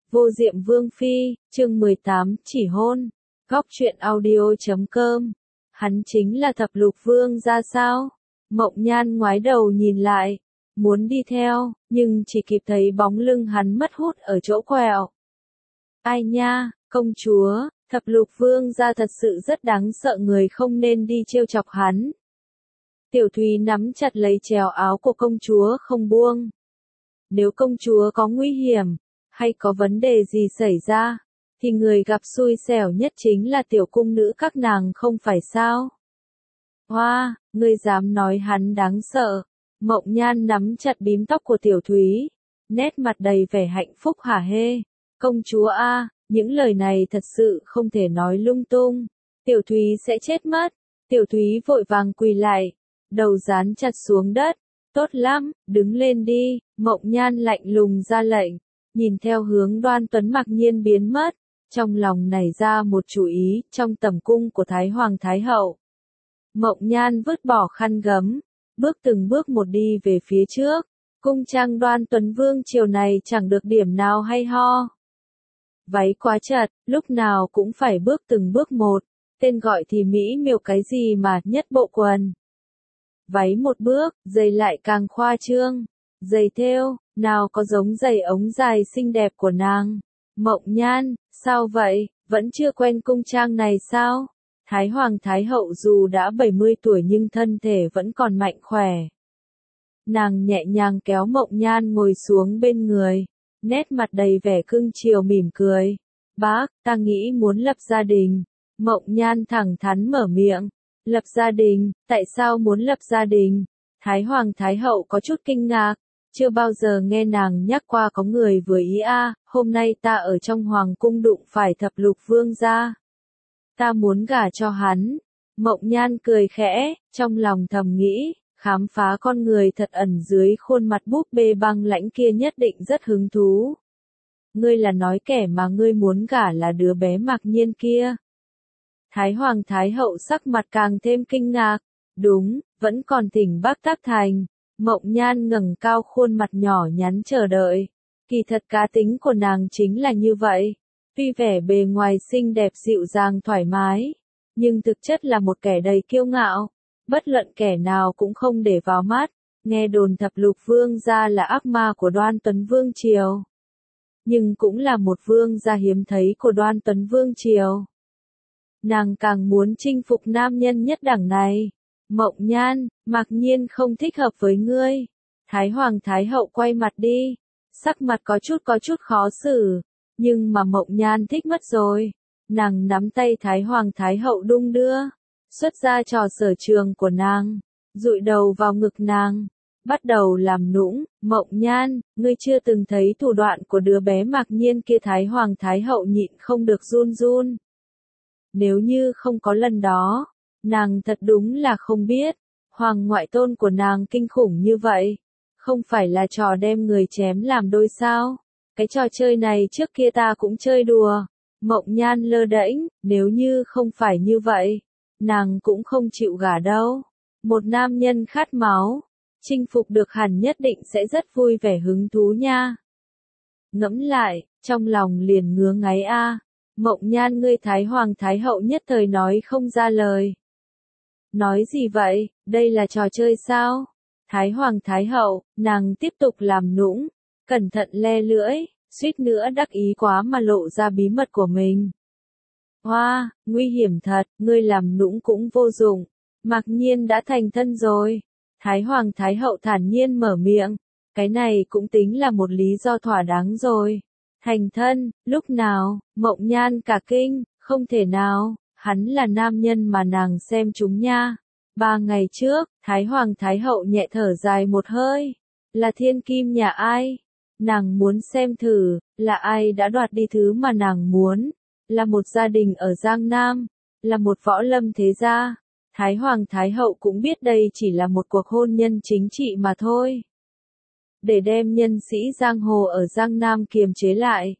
Vô Diệm Vương Phi, chương 18, chỉ hôn. Góc truyện audio.com. Hắn chính là Thập Lục Vương ra sao? Mộng Nhan ngoái đầu nhìn lại, muốn đi theo, nhưng chỉ kịp thấy bóng lưng hắn mất hút ở chỗ quẹo. Ai nha, công chúa, Thập Lục Vương ra thật sự rất đáng sợ, người không nên đi trêu chọc hắn. Tiểu Thúy nắm chặt lấy chèo áo của công chúa không buông. Nếu công chúa có nguy hiểm, hay có vấn đề gì xảy ra, thì người gặp xui xẻo nhất chính là tiểu cung nữ các nàng không phải sao? Hoa, ngươi dám nói hắn đáng sợ. Mộng Nhan nắm chặt bím tóc của Tiểu Thúy, nét mặt đầy vẻ hạnh phúc hả hê. Công chúa a, những lời này thật sự không thể nói lung tung. Tiểu Thúy sẽ chết mất. Tiểu Thúy vội vàng quỳ lại, đầu dán chặt xuống đất. Tốt lắm, đứng lên đi. Mộng Nhan lạnh lùng ra lệnh, nhìn theo hướng Đoan Tuấn mặc nhiên biến mất, trong lòng nảy ra một chủ ý. Trong tầm cung của Thái Hoàng Thái Hậu, Mộng Nhan vứt bỏ khăn gấm, bước từng bước một đi về phía trước. Cung trang Đoan Tuấn Vương triều này chẳng được điểm nào hay ho. Váy quá chật, lúc nào cũng phải bước từng bước một, tên gọi thì mỹ miều cái gì mà nhất bộ quần. Váy một bước, giày lại càng khoa trương. Giày thêu, nào có giống giày ống dài xinh đẹp của nàng. Mộng Nhan, sao vậy, vẫn chưa quen cung trang này sao? Thái Hoàng Thái Hậu dù đã 70 tuổi nhưng thân thể vẫn còn mạnh khỏe. Nàng nhẹ nhàng kéo Mộng Nhan ngồi xuống bên người, nét mặt đầy vẻ cưng chiều mỉm cười. Bác, ta nghĩ muốn lập gia đình. Mộng Nhan thẳng thắn mở miệng. Lập gia đình, tại sao muốn lập gia đình? Thái Hoàng Thái Hậu có chút kinh ngạc, chưa bao giờ nghe nàng nhắc qua có người vừa ý a. Hôm nay ta ở trong Hoàng cung đụng phải Thập Lục Vương gia. Ta muốn gả cho hắn. Mộng Nhan cười khẽ, trong lòng thầm nghĩ, khám phá con người thật ẩn dưới khuôn mặt búp bê băng lãnh kia nhất định rất hứng thú. Ngươi là nói kẻ mà ngươi muốn gả là đứa bé Mặc Nhiên kia? Thái Hoàng Thái Hậu sắc mặt càng thêm kinh ngạc. Đúng, vẫn còn tỉnh Bắc Tắc Thành. Mộng Nhan ngẩng cao khuôn mặt nhỏ nhắn chờ đợi. Kỳ thật cá tính của nàng chính là như vậy. Tuy vẻ bề ngoài xinh đẹp dịu dàng thoải mái, nhưng thực chất là một kẻ đầy kiêu ngạo. Bất luận kẻ nào cũng không để vào mắt. Nghe đồn Thập Lục Vương gia là ác ma của Đoan Tuấn Vương triều, nhưng cũng là một vương gia hiếm thấy của Đoan Tuấn Vương triều. Nàng càng muốn chinh phục nam nhân nhất đẳng này. Mộng Nhan, Mặc Nhiên không thích hợp với ngươi. Thái Hoàng Thái Hậu quay mặt đi, sắc mặt có chút khó xử, nhưng mà Mộng Nhan thích mất rồi. Nàng nắm tay Thái Hoàng Thái Hậu đung đưa, xuất ra trò sở trường của nàng, dụi đầu vào ngực nàng, bắt đầu làm nũng. Mộng Nhan, ngươi chưa từng thấy thủ đoạn của đứa bé Mặc Nhiên kia. Thái Hoàng Thái Hậu nhịn không được run run. Nếu như không có lần đó, nàng thật đúng là không biết, hoàng ngoại tôn của nàng kinh khủng như vậy. Không phải là trò đem người chém làm đôi sao? Cái trò chơi này trước kia ta cũng chơi đùa. Mộng Nhan lơ đễnh, nếu như không phải như vậy, nàng cũng không chịu gả đâu. Một nam nhân khát máu, chinh phục được hẳn nhất định sẽ rất vui vẻ hứng thú nha. Ngẫm lại, trong lòng liền ngứa ngáy a. Mộng Nhan, ngươi Thái Hoàng Thái Hậu nhất thời nói không ra lời. Nói gì vậy, đây là trò chơi sao? Thái Hoàng Thái Hậu, nàng tiếp tục làm nũng, cẩn thận le lưỡi, suýt nữa đắc ý quá mà lộ ra bí mật của mình. Hoa, nguy hiểm thật, ngươi làm nũng cũng vô dụng. Mặc Nhiên đã thành thân rồi. Thái Hoàng Thái Hậu thản nhiên mở miệng, cái này cũng tính là một lý do thỏa đáng rồi. Thành thân, lúc nào? Mộng Nhan cả kinh, không thể nào, hắn là nam nhân mà nàng xem chúng nha. 3 ngày trước, Thái Hoàng Thái Hậu nhẹ thở dài một hơi. Là thiên kim nhà ai? Nàng muốn xem thử, là ai đã đoạt đi thứ mà nàng muốn. Là một gia đình ở Giang Nam, là một võ lâm thế gia. Thái Hoàng Thái Hậu cũng biết đây chỉ là một cuộc hôn nhân chính trị mà thôi, để đem nhân sĩ giang hồ ở Giang Nam kiềm chế lại.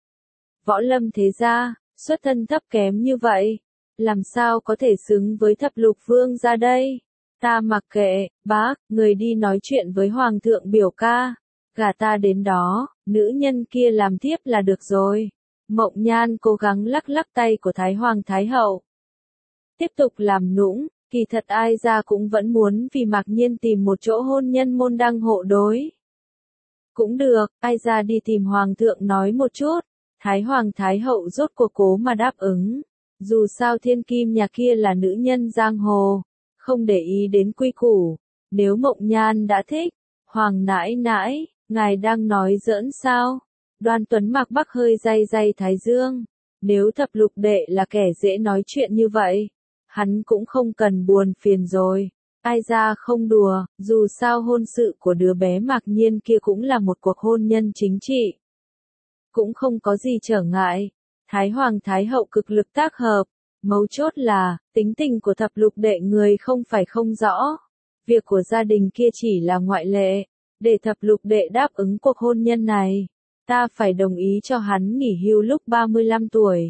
Võ lâm thế gia, xuất thân thấp kém như vậy, làm sao có thể xứng với Thập Lục Vương gia đây? Ta mặc kệ, bác, người đi nói chuyện với Hoàng thượng biểu ca. Gả ta đến đó, nữ nhân kia làm thiếp là được rồi. Mộng Nhan cố gắng lắc lắc tay của Thái Hoàng Thái Hậu. Tiếp tục làm nũng, kỳ thật ai ra cũng vẫn muốn vì Mạc Nhiên tìm một chỗ hôn nhân môn đăng hộ đối. Cũng được, ai ra đi tìm Hoàng thượng nói một chút. Thái Hoàng Thái Hậu rốt cuộc cố mà đáp ứng. Dù sao thiên kim nhà kia là nữ nhân giang hồ, không để ý đến quy củ. Nếu Mộng Nhan đã thích, Hoàng nãi nãi, ngài đang nói giỡn sao? Đoan Tuấn Mạc Bắc hơi day day thái dương. Nếu thập lục đệ là kẻ dễ nói chuyện như vậy, hắn cũng không cần buồn phiền rồi. Ai ra không đùa, dù sao hôn sự của đứa bé Mạc Nhiên kia cũng là một cuộc hôn nhân chính trị. Cũng không có gì trở ngại. Thái Hoàng Thái Hậu cực lực tác hợp. Mấu chốt là, tính tình của thập lục đệ người không phải không rõ. Việc của gia đình kia chỉ là ngoại lệ. Để thập lục đệ đáp ứng cuộc hôn nhân này, ta phải đồng ý cho hắn nghỉ hưu lúc 35 tuổi.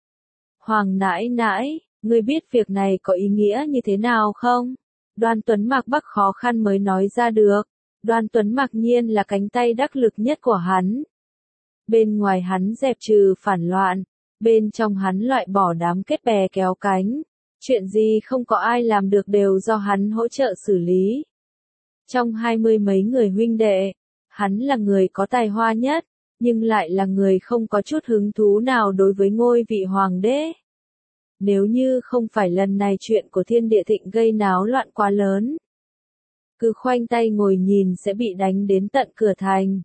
Hoàng nãi nãi, ngươi biết việc này có ý nghĩa như thế nào không? Đoan Tuấn Mạc Bắc khó khăn mới nói ra được. Đoan Tuấn Mạc Nhiên là cánh tay đắc lực nhất của hắn. Bên ngoài hắn dẹp trừ phản loạn, bên trong hắn loại bỏ đám kết bè kéo cánh. Chuyện gì không có ai làm được đều do hắn hỗ trợ xử lý. Trong 20 mấy người huynh đệ, hắn là người có tài hoa nhất, nhưng lại là người không có chút hứng thú nào đối với ngôi vị hoàng đế. Nếu như không phải lần này chuyện của Thiên Địa Thịnh gây náo loạn quá lớn, cứ khoanh tay ngồi nhìn sẽ bị đánh đến tận cửa thành.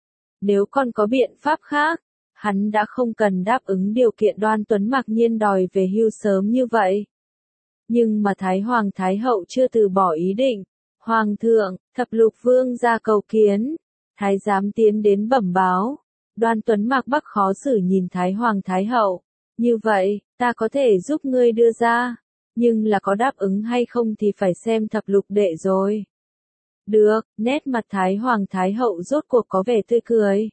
Nếu còn có biện pháp khác, hắn đã không cần đáp ứng điều kiện Đoan Tuấn Mạc Nhiên đòi về hưu sớm như vậy. Nhưng mà Thái Hoàng Thái Hậu chưa từ bỏ ý định. Hoàng thượng, thập lục vương ra cầu kiến. Thái giám tiến đến bẩm báo. Đoan Tuấn Mạc Bắc khó xử nhìn Thái Hoàng Thái Hậu. Như vậy, ta có thể giúp ngươi đưa ra. Nhưng là có đáp ứng hay không thì phải xem thập lục đệ rồi. Được, nét mặt Thái Hoàng Thái Hậu rốt cuộc có vẻ tươi cười.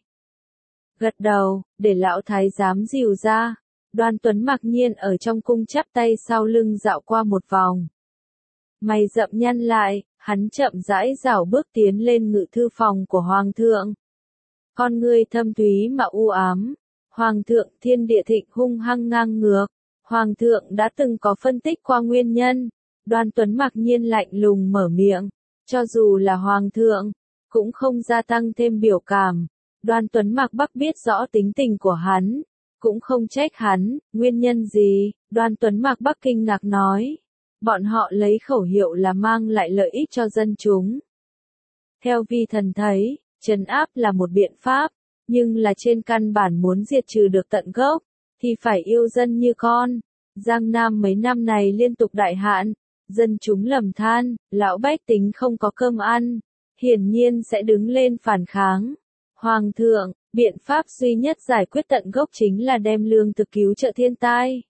Gật đầu, để lão thái giám dìu ra. Đoan Tuấn Mạc Nhiên ở trong cung chắp tay sau lưng dạo qua một vòng. Mày rậm nhăn lại, hắn chậm rãi rảo bước tiến lên ngự thư phòng của Hoàng thượng. Con ngươi thâm thúy mà u ám. Hoàng thượng Thiên Địa Thịnh hung hăng ngang ngược. Hoàng thượng đã từng có phân tích qua nguyên nhân. Đoan Tuấn Mạc Nhiên lạnh lùng mở miệng. Cho dù là Hoàng thượng, cũng không gia tăng thêm biểu cảm. Đoan Tuấn Mạc Bắc biết rõ tính tình của hắn, cũng không trách hắn, nguyên nhân gì? Đoan Tuấn Mạc Bắc kinh ngạc nói. Bọn họ lấy khẩu hiệu là mang lại lợi ích cho dân chúng. Theo vi thần thấy, trấn áp là một biện pháp, nhưng là trên căn bản muốn diệt trừ được tận gốc, thì phải yêu dân như con. Giang Nam mấy năm này liên tục đại hạn, dân chúng lầm than, lão bách tính không có cơm ăn, hiển nhiên sẽ đứng lên phản kháng. Hoàng thượng, biện pháp duy nhất giải quyết tận gốc chính là đem lương thực cứu trợ thiên tai.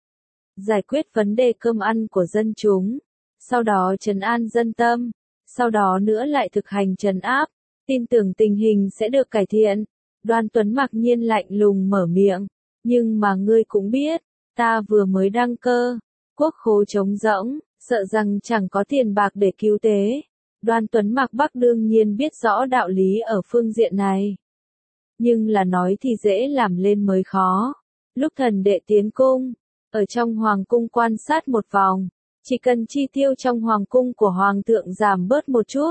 Giải quyết vấn đề cơm ăn của dân chúng, sau đó trấn an dân tâm, sau đó nữa lại thực hành trấn áp, tin tưởng tình hình sẽ được cải thiện. Đoan Tuấn Mạc Nhiên lạnh lùng mở miệng, nhưng mà ngươi cũng biết, ta vừa mới đăng cơ, quốc khố trống rỗng, sợ rằng chẳng có tiền bạc để cứu tế. Đoan Tuấn Mạc Bắc đương nhiên biết rõ đạo lý ở phương diện này. Nhưng là nói thì dễ làm lên mới khó. Lúc thần đệ tiến cung, ở trong hoàng cung quan sát một vòng, chỉ cần chi tiêu trong hoàng cung của hoàng thượng giảm bớt một chút,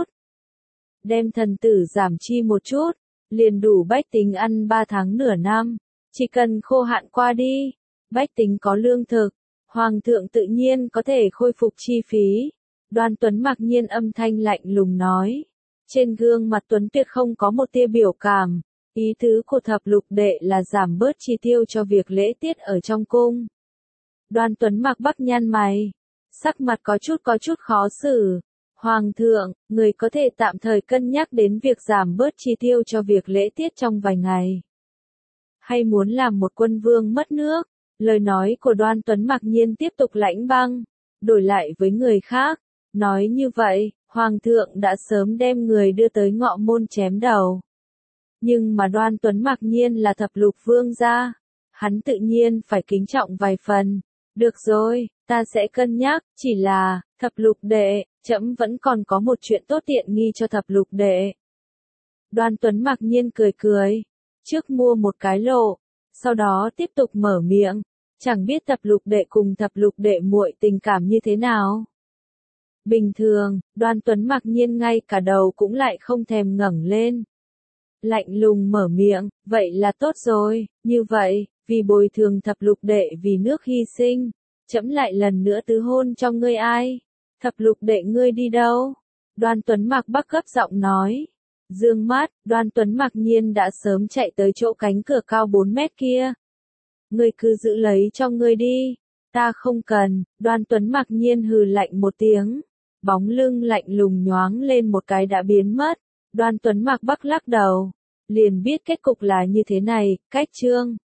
đem thần tử giảm chi một chút, liền đủ bách tính ăn 3 tháng nửa năm. Chỉ cần khô hạn qua đi, bách tính có lương thực, hoàng thượng tự nhiên có thể khôi phục chi phí. Đoan Tuấn Mạc Nhiên âm thanh lạnh lùng nói. Trên gương mặt Tuấn Tuyệt không có một tia biểu cảm. Ý tứ của thập lục đệ là giảm bớt chi tiêu cho việc lễ tiết ở trong cung. Đoan Tuấn Mạc Bắc nhăn mày, sắc mặt có chút khó xử. Hoàng thượng, người có thể tạm thời cân nhắc đến việc giảm bớt chi tiêu cho việc lễ tiết trong vài ngày. Hay muốn làm một quân vương mất nước? Lời nói của Đoan Tuấn Mạc Nhiên tiếp tục lãnh băng, đổi lại với người khác. Nói như vậy, Hoàng thượng đã sớm đem người đưa tới ngọ môn chém đầu. Nhưng mà Đoan Tuấn Mạc Nhiên là thập lục vương gia, hắn tự nhiên phải kính trọng vài phần. Được rồi, ta sẽ cân nhắc, chỉ là, thập lục đệ, trẫm vẫn còn có một chuyện tốt tiện nghi cho thập lục đệ. Đoan Tuấn mặc nhiên cười cười. Trước mua một cái lộ, sau đó tiếp tục mở miệng. Chẳng biết Thập Lục đệ cùng Thập Lục đệ muội tình cảm như thế nào. Bình thường, Đoan Tuấn mặc nhiên ngay cả đầu cũng lại không thèm ngẩng lên. Lạnh lùng mở miệng, vậy là tốt rồi, như vậy, vì bồi thường Thập Lục đệ vì nước hy sinh, trẫm lại lần nữa tứ hôn cho ngươi ai? Thập Lục đệ ngươi đi đâu? Đoan Tuấn mặc Bắc gấp giọng nói. Dương mắt, Đoan Tuấn mặc nhiên đã sớm chạy tới chỗ cánh cửa cao 4 mét kia. Ngươi cứ giữ lấy cho ngươi đi. Ta không cần. Đoan Tuấn mặc nhiên hừ lạnh một tiếng. Bóng lưng lạnh lùng nhoáng lên một cái đã biến mất. Đoan Tuấn mặc Bắc lắc đầu. Liền biết kết cục là như thế này, cách chương.